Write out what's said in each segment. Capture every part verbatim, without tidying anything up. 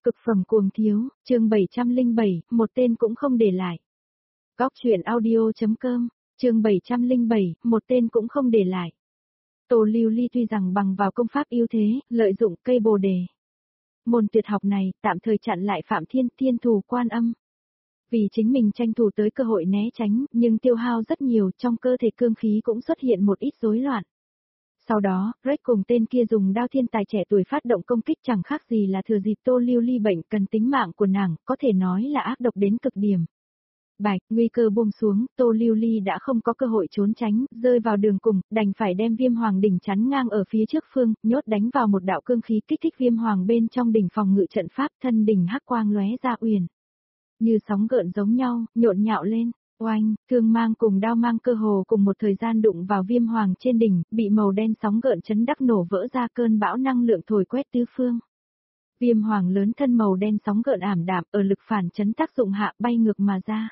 Cực phẩm cuồng thiếu, chương bảy trăm lẻ bảy, một tên cũng không để lại. Góc truyện audio.com, chương bảy trăm lẻ bảy, một tên cũng không để lại. Tô Lưu Ly tuy rằng bằng vào công pháp ưu thế, lợi dụng cây bồ đề. Môn tuyệt học này, tạm thời chặn lại Phạm Thiên Thiên Thù Quan Âm. Vì chính mình tranh thủ tới cơ hội né tránh, nhưng tiêu hao rất nhiều, trong cơ thể cương khí cũng xuất hiện một ít rối loạn. Sau đó, Rex cùng tên kia dùng đao thiên tài trẻ tuổi phát động công kích chẳng khác gì là thừa dịp Tô Lưu Ly bệnh cần tính mạng của nàng, có thể nói là ác độc đến cực điểm. Bạch, nguy cơ buông xuống, Tô Lưu Ly đã không có cơ hội trốn tránh, rơi vào đường cùng, đành phải đem Viêm Hoàng đỉnh chắn ngang ở phía trước phương, nhốt đánh vào một đạo cương khí kích thích Viêm Hoàng bên trong đỉnh phòng ngự trận pháp, thân đỉnh hắc quang lóe ra uyển. Như sóng gợn giống nhau, nhộn nhạo lên. Oanh, thương mang cùng đao mang cơ hồ cùng một thời gian đụng vào Viêm Hoàng trên đỉnh, bị màu đen sóng gợn chấn đắc nổ vỡ ra cơn bão năng lượng thổi quét tứ phương. Viêm Hoàng lớn thân màu đen sóng gợn ảm đạm ở lực phản chấn tác dụng hạ bay ngược mà ra.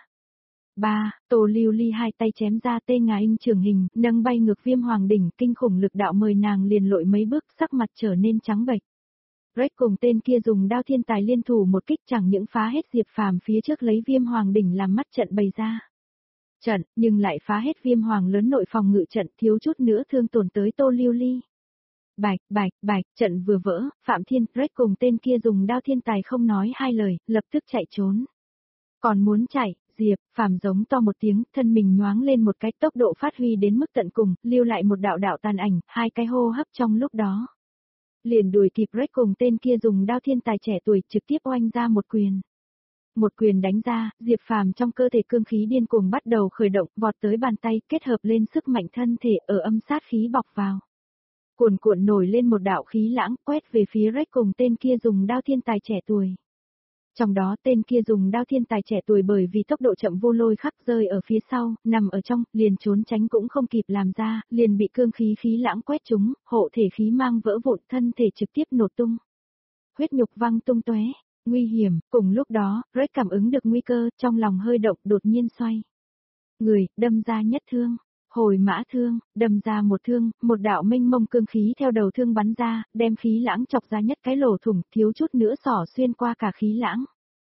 ba. Tô Lưu Ly hai tay chém ra tê ngà in trường hình, nâng bay ngược Viêm Hoàng đỉnh, kinh khủng lực đạo mời nàng liền lội mấy bước, sắc mặt trở nên trắng bệch. Rex cùng tên kia dùng đao thiên tài liên thủ một kích chẳng những phá hết Diệp Phàm phía trước lấy Viêm Hoàng đỉnh làm mắt trận bày ra. Trận, nhưng lại phá hết Viêm Hoàng lớn nội phòng ngự trận, thiếu chút nữa thương tổn tới Tô Lưu Ly. Bạch, bạch, bạch, trận vừa vỡ, Phạm Thiên, Rex cùng tên kia dùng đao thiên tài không nói hai lời, lập tức chạy trốn. Còn muốn chạy, Diệp Phàm giống to một tiếng, thân mình nhoáng lên một cái, tốc độ phát huy đến mức tận cùng, lưu lại một đạo đạo tàn ảnh, hai cái hô hấp trong lúc đó. Liền đuổi kịp Rex cùng tên kia dùng đao thiên tài trẻ tuổi trực tiếp oanh ra một quyền. Một quyền đánh ra, Diệp Phàm trong cơ thể cương khí điên cuồng bắt đầu khởi động, vọt tới bàn tay, kết hợp lên sức mạnh thân thể ở âm sát khí bọc vào. Cuồn cuộn nổi lên một đạo khí lãng, quét về phía Rex cùng tên kia dùng đao thiên tài trẻ tuổi. Trong đó tên kia dùng đao thiên tài trẻ tuổi bởi vì tốc độ chậm vô lôi khắc rơi ở phía sau, nằm ở trong, liền trốn tránh cũng không kịp làm ra, liền bị cương khí khí lãng quét trúng, hộ thể khí mang vỡ vụn, thân thể trực tiếp nổ tung. Huyết nhục văng tung tóe. Nguy hiểm, cùng lúc đó, Rex cảm ứng được nguy cơ, trong lòng hơi động, đột nhiên xoay. Người, đâm ra nhất thương, hồi mã thương, đâm ra một thương, một đạo mênh mông cương khí theo đầu thương bắn ra, đem khí lãng chọc ra nhất cái lỗ thủng, thiếu chút nữa xỏ xuyên qua cả khí lãng.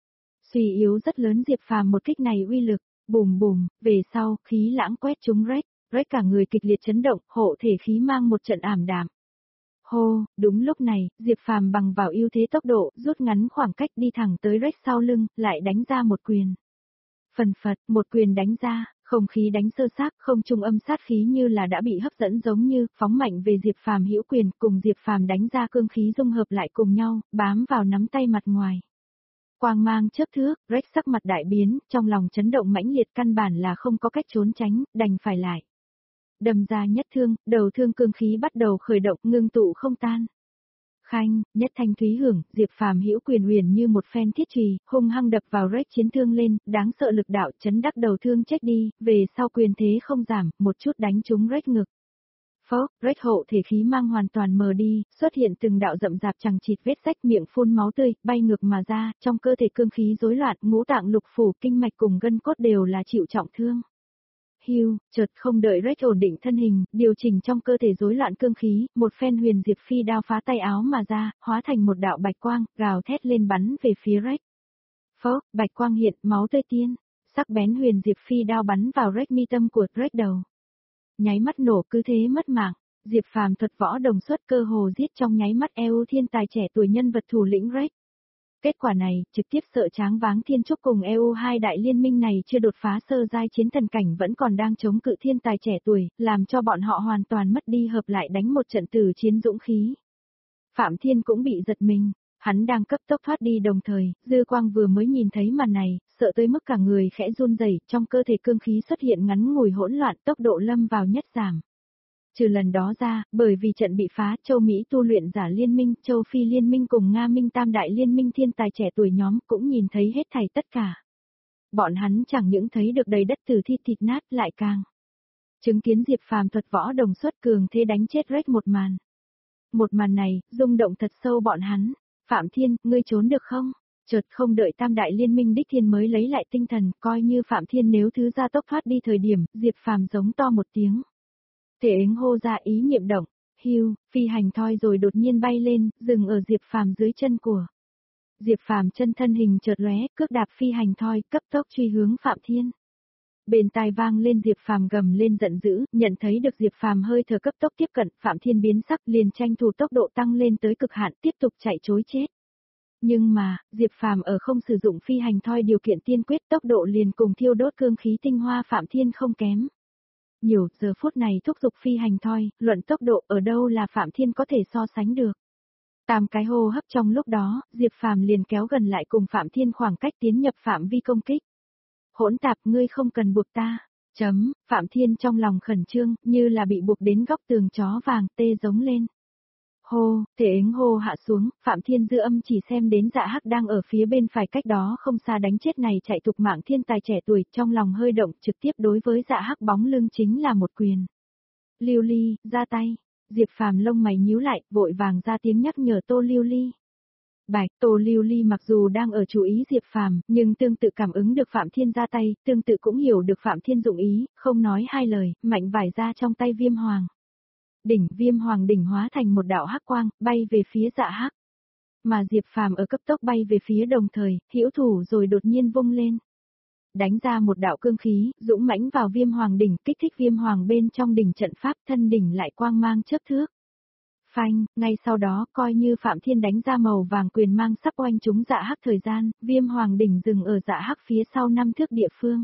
Suy yếu rất lớn Diệp Phàm một kích này uy lực, bùm bùm, về sau, khí lãng quét trúng Rex, Rex cả người kịch liệt chấn động, hộ thể khí mang một trận ảm đạm. Hô, đúng lúc này, Diệp Phàm bằng vào ưu thế tốc độ, rút ngắn khoảng cách đi thẳng tới Rex sau lưng, lại đánh ra một quyền. Phần phật, một quyền đánh ra, không khí đánh sơ xác, không trung âm sát khí như là đã bị hấp dẫn giống như, phóng mạnh về Diệp Phàm hữu quyền, cùng Diệp Phàm đánh ra cương khí dung hợp lại cùng nhau, bám vào nắm tay mặt ngoài. Quang mang chớp thước, Rex sắc mặt đại biến, trong lòng chấn động mãnh liệt, căn bản là không có cách trốn tránh, đành phải lại. Đâm ra nhất thương, đầu thương cương khí bắt đầu khởi động, ngưng tụ không tan. Khanh, nhất thanh thúy hưởng, Diệp Phàm hữu quyền huyền như một phen thiết chùy, hung hăng đập vào Rex chiến thương lên, đáng sợ lực đạo chấn đắc đầu thương chết đi, về sau quyền thế không giảm, một chút đánh trúng Rex ngực. Phốc, Rex hộ thể khí mang hoàn toàn mờ đi, xuất hiện từng đạo rậm rạp chằng chịt vết rách, miệng phun máu tươi, bay ngược mà ra, trong cơ thể cương khí rối loạn, ngũ tạng lục phủ, kinh mạch cùng gân cốt đều là chịu trọng thương. Hưu, chợt không đợi Rex ổn định thân hình, điều chỉnh trong cơ thể rối loạn cương khí, một phen huyền diệp phi đao phá tay áo mà ra, hóa thành một đạo bạch quang, gào thét lên bắn về phía Rex. Phốc, bạch quang hiện, máu tươi tiên, sắc bén huyền diệp phi đao bắn vào Rex mi tâm của Rex đầu. Nháy mắt nổ cứ thế mất mạng, Diệp Phàm thuật võ đồng xuất cơ hồ giết trong nháy mắt e u thiên tài trẻ tuổi nhân vật thủ lĩnh Rex. Kết quả này, trực tiếp sợ tráng váng Thiên Trúc cùng e u hai đại liên minh này chưa đột phá sơ giai chiến thần cảnh vẫn còn đang chống cự thiên tài trẻ tuổi, làm cho bọn họ hoàn toàn mất đi hợp lại đánh một trận tử chiến dũng khí. Phạm Thiên cũng bị giật mình, hắn đang cấp tốc thoát đi đồng thời, Dư Quang vừa mới nhìn thấy màn này, sợ tới mức cả người khẽ run rẩy, trong cơ thể cương khí xuất hiện ngắn ngủi hỗn loạn, tốc độ lâm vào nhất giảm. Trừ lần đó ra, bởi vì trận bị phá, châu Mỹ tu luyện giả liên minh, châu Phi liên minh cùng Nga minh tam đại liên minh thiên tài trẻ tuổi nhóm cũng nhìn thấy hết thảy tất cả. Bọn hắn chẳng những thấy được đầy đất tử thi thịt nát lại càng chứng kiến Diệp Phàm thuật võ đồng xuất cường thế đánh chết Rex một màn. Một màn này, rung động thật sâu bọn hắn. Phạm Thiên, ngươi trốn được không? Chợt không đợi tam đại liên minh đích thiên mới lấy lại tinh thần, coi như Phạm Thiên nếu thứ ra tốc thoát đi thời điểm, Diệp Phàm giống to một tiếng. Thể ứng hô ra ý niệm động, hưu, phi hành thoi rồi đột nhiên bay lên, dừng ở Diệp Phàm dưới chân của Diệp Phàm chân thân hình chợt lóe, cước đạp phi hành thoi, cấp tốc truy hướng Phạm Thiên. Bên tai vang lên Diệp Phàm gầm lên giận dữ, nhận thấy được Diệp Phàm hơi thở cấp tốc tiếp cận, Phạm Thiên biến sắc liền tranh thủ tốc độ tăng lên tới cực hạn, tiếp tục chạy trối chết. Nhưng mà, Diệp Phàm ở không sử dụng phi hành thoi điều kiện tiên quyết, tốc độ liền cùng thiêu đốt cương khí tinh hoa Phạm Thiên không kém. Nhiều giờ phút này thúc giục phi hành thoi, luận tốc độ ở đâu là Phạm Thiên có thể so sánh được. Tam cái hô hấp trong lúc đó, Diệp Phàm liền kéo gần lại cùng Phạm Thiên khoảng cách tiến nhập phạm vi công kích. Hỗn tạp, ngươi không cần buộc ta. Chấm, Phạm Thiên trong lòng khẩn trương, như là bị buộc đến góc tường chó vàng, tê giống lên. Hô, thể ứng hô hạ xuống, Phạm Thiên dư âm chỉ xem đến Dạ Hắc đang ở phía bên phải cách đó không xa đánh chết này chạy tục mạng thiên tài trẻ tuổi, trong lòng hơi động, trực tiếp đối với Dạ Hắc bóng lưng chính là một quyền. Lưu Ly, ra tay. Diệp Phàm lông mày nhíu lại, vội vàng ra tiếng nhắc nhở Tô Lưu Ly. Bạch, Tô Lưu Ly mặc dù đang ở chú ý Diệp Phàm, nhưng tương tự cảm ứng được Phạm Thiên ra tay, tương tự cũng hiểu được Phạm Thiên dụng ý, không nói hai lời, mạnh vải ra trong tay Viêm Hoàng. Đỉnh, Viêm Hoàng đỉnh hóa thành một đạo hắc quang, bay về phía Dạ Hắc. Mà Diệp Phàm ở cấp tốc bay về phía đồng thời, hữu thủ rồi đột nhiên vung lên. Đánh ra một đạo cương khí, dũng mãnh vào Viêm Hoàng đỉnh, kích thích Viêm Hoàng bên trong đỉnh trận pháp, thân đỉnh lại quang mang chớp thước. Phanh, ngay sau đó coi như Phạm Thiên đánh ra màu vàng quyền mang sắp oanh trúng Dạ Hắc thời gian, Viêm Hoàng đỉnh dừng ở Dạ Hắc phía sau năm thước địa phương.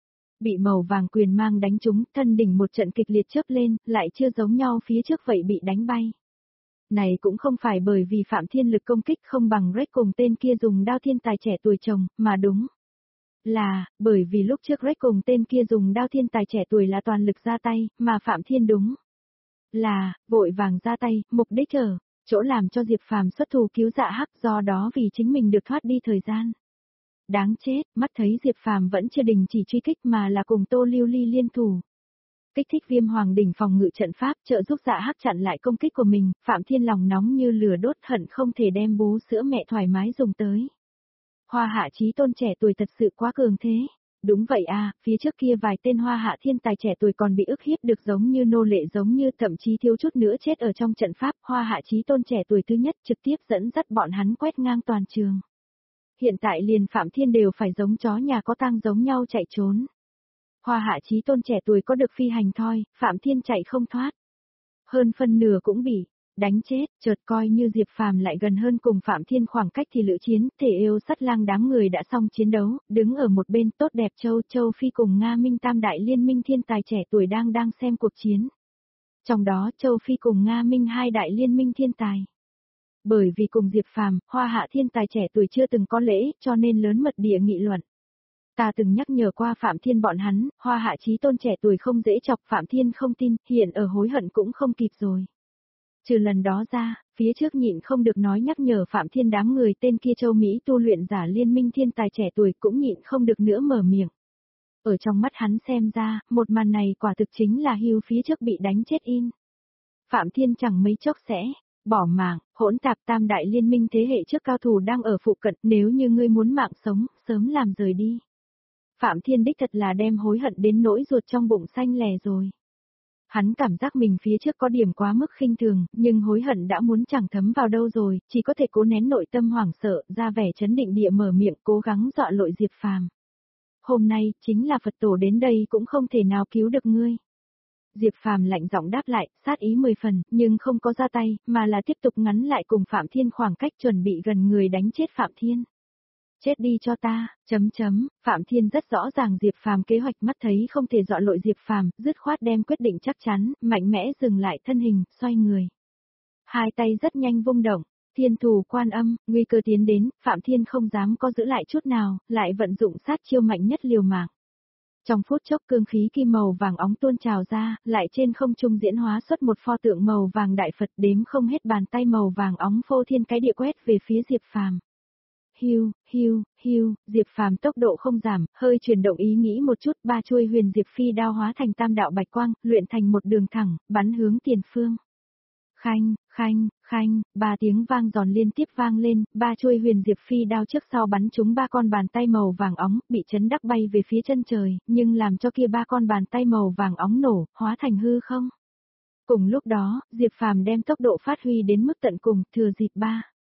Bị màu vàng quyền mang đánh trúng, thân đỉnh một trận kịch liệt chớp lên, lại chưa giống nhau phía trước vậy bị đánh bay. Này cũng không phải bởi vì Phạm Thiên lực công kích không bằng Rex cùng tên kia dùng đao thiên tài trẻ tuổi chồng, mà đúng là, bởi vì lúc trước Rex cùng tên kia dùng đao thiên tài trẻ tuổi là toàn lực ra tay, mà Phạm Thiên đúng là, vội vàng ra tay, mục đích ở chỗ làm cho Diệp Phàm xuất thủ cứu Dạ Hắc, do đó vì chính mình được thoát đi thời gian. Đáng chết, mắt thấy Diệp Phàm vẫn chưa đình chỉ truy kích mà là cùng Tô Lưu Ly liên thủ. Kích thích Viêm Hoàng đỉnh phòng ngự trận pháp trợ giúp Dạ Hắc chặn lại công kích của mình, Phạm Thiên lòng nóng như lửa đốt hận không thể đem bú sữa mẹ thoải mái dùng tới. Hoa Hạ Chí Tôn trẻ tuổi thật sự quá cường thế. Đúng vậy à, phía trước kia vài tên Hoa Hạ thiên tài trẻ tuổi còn bị ức hiếp được giống như nô lệ giống như thậm chí thiếu chút nữa chết ở trong trận pháp, Hoa Hạ Chí Tôn trẻ tuổi thứ nhất trực tiếp dẫn dắt bọn hắn quét ngang toàn trường. Hiện tại liền Phạm Thiên đều phải giống chó nhà có tang giống nhau chạy trốn. Hoa Hạ Chí Tôn trẻ tuổi có được phi hành thoi, Phạm Thiên chạy không thoát. Hơn phân nửa cũng bị đánh chết, chợt coi như Diệp Phàm lại gần hơn cùng Phạm Thiên khoảng cách thì lữ chiến, thể yêu sắt lang đám người đã xong chiến đấu, đứng ở một bên tốt đẹp Châu Châu Phi cùng Nga Minh tam đại liên minh thiên tài trẻ tuổi đang đang xem cuộc chiến. Trong đó Châu Phi cùng Nga Minh hai đại liên minh thiên tài. Bởi vì cùng Diệp Phàm, Hoa Hạ thiên tài trẻ tuổi chưa từng có lễ, cho nên lớn mật địa nghị luận. Ta từng nhắc nhở qua Phạm Thiên bọn hắn, Hoa Hạ Chí Tôn trẻ tuổi không dễ chọc, Phạm Thiên không tin, hiện ở hối hận cũng không kịp rồi. Trừ lần đó ra, phía trước nhịn không được nói nhắc nhở Phạm Thiên đám người tên kia châu Mỹ tu luyện giả liên minh thiên tài trẻ tuổi cũng nhịn không được nữa mở miệng. Ở trong mắt hắn xem ra, một màn này quả thực chính là hưu phía trước bị đánh chết in. Phạm Thiên chẳng mấy chốc sẽ bỏ mạng, hỗn tạp tam đại liên minh thế hệ trước cao thủ đang ở phụ cận, nếu như ngươi muốn mạng sống, sớm làm rời đi. Phạm Thiên đích thật là đem hối hận đến nỗi ruột trong bụng xanh lè rồi. Hắn cảm giác mình phía trước có điểm quá mức khinh thường, nhưng hối hận đã muốn chẳng thấm vào đâu rồi, chỉ có thể cố nén nội tâm hoảng sợ, ra vẻ chấn định địa mở miệng cố gắng dọa lội Diệp Phàm. Hôm nay, chính là Phật tổ đến đây cũng không thể nào cứu được ngươi. Diệp Phàm lạnh giọng đáp lại, sát ý mười phần, nhưng không có ra tay, mà là tiếp tục ngắn lại cùng Phạm Thiên khoảng cách chuẩn bị gần người đánh chết Phạm Thiên. Chết đi cho ta, chấm chấm, Phạm Thiên rất rõ ràng Diệp Phàm kế hoạch mắt thấy không thể dọa lội Diệp Phàm, dứt khoát đem quyết định chắc chắn, mạnh mẽ dừng lại thân hình, xoay người. Hai tay rất nhanh vung động, thiên thủ quan âm, nguy cơ tiến đến, Phạm Thiên không dám có giữ lại chút nào, lại vận dụng sát chiêu mạnh nhất liều mạng. Trong phút chốc cương khí kim màu vàng óng tuôn trào ra, lại trên không trung diễn hóa xuất một pho tượng màu vàng đại Phật đếm không hết bàn tay màu vàng óng phô thiên cái địa quét về phía Diệp Phàm. Hiu, hiu, hiu, Diệp Phàm tốc độ không giảm, hơi chuyển động ý nghĩ một chút, ba chuôi huyền diệp phi đao hóa thành tam đạo bạch quang, luyện thành một đường thẳng, bắn hướng tiền phương. Khanh, khanh, khanh, ba tiếng vang giòn liên tiếp vang lên, ba chuôi huyền diệp phi đao trước sau bắn trúng ba con bàn tay màu vàng óng, bị chấn đắc bay về phía chân trời, nhưng làm cho kia ba con bàn tay màu vàng óng nổ, hóa thành hư không. Cùng lúc đó, Diệp Phàm đem tốc độ phát huy đến mức tận cùng, thừa dịp ba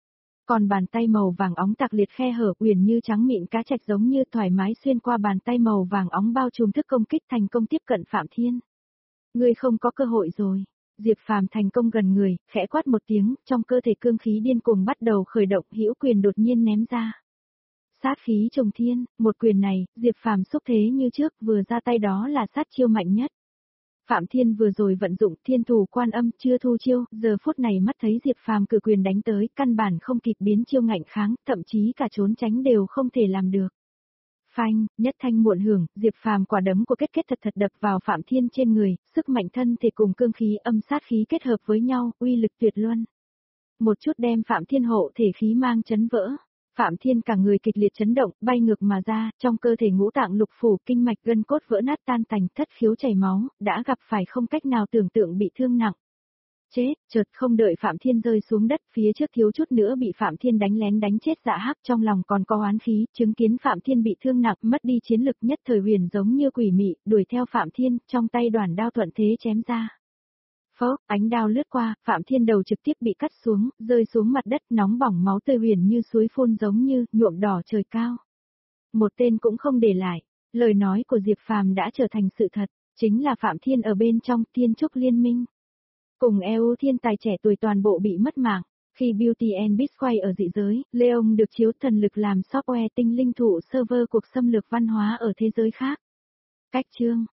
Còn bàn tay màu vàng óng tạc liệt khe hở uyển như trắng mịn cá trạch giống như thoải mái xuyên qua bàn tay màu vàng óng bao trùm thức công kích thành công tiếp cận Phạm Thiên. Ngươi không có cơ hội rồi. Diệp Phàm thành công gần người, khẽ quát một tiếng, trong cơ thể cương khí điên cuồng bắt đầu khởi động, hữu quyền đột nhiên ném ra. Sát khí trùng thiên, một quyền này, Diệp Phàm xúc thế như trước, vừa ra tay đó là sát chiêu mạnh nhất. Phạm Thiên vừa rồi vận dụng Thiên Thủ Quan Âm chưa thu chiêu, giờ phút này mắt thấy Diệp Phàm cử quyền đánh tới, căn bản không kịp biến chiêu ngạnh kháng, thậm chí cả trốn tránh đều không thể làm được. Phanh, nhất thanh muộn hưởng, Diệp Phàm quả đấm của kết kết thật thật đập vào Phạm Thiên trên người, sức mạnh thân thể cùng cương khí âm sát khí kết hợp với nhau, uy lực tuyệt luân. Một chút đem Phạm Thiên hộ thể khí mang chấn vỡ. Phạm Thiên cả người kịch liệt chấn động, bay ngược mà ra, trong cơ thể ngũ tạng lục phủ, kinh mạch gân cốt vỡ nát tan tành, thất khiếu chảy máu, đã gặp phải không cách nào tưởng tượng bị thương nặng. Chết, chợt không đợi Phạm Thiên rơi xuống đất, phía trước thiếu chút nữa bị Phạm Thiên đánh lén đánh chết dạ hắc, trong lòng còn có oán khí, chứng kiến Phạm Thiên bị thương nặng, mất đi chiến lực nhất thời huyền giống như quỷ mị, đuổi theo Phạm Thiên, trong tay đoản đao thuận thế chém ra. Phốc, ánh đao lướt qua, Phạm Thiên đầu trực tiếp bị cắt xuống, rơi xuống mặt đất, nóng bỏng máu tươi huyền như suối phun giống như nhuộm đỏ trời cao. Một tên cũng không để lại. Lời nói của Diệp Phàm đã trở thành sự thật, chính là Phạm Thiên ở bên trong Thiên Trúc Liên Minh. Cùng e u thiên tài trẻ tuổi toàn bộ bị mất mạng. Khi Beauty and Beast quay ở dị giới, Leon được chiếu thần lực làm software tinh linh thụ server cuộc xâm lược văn hóa ở thế giới khác. Cách chương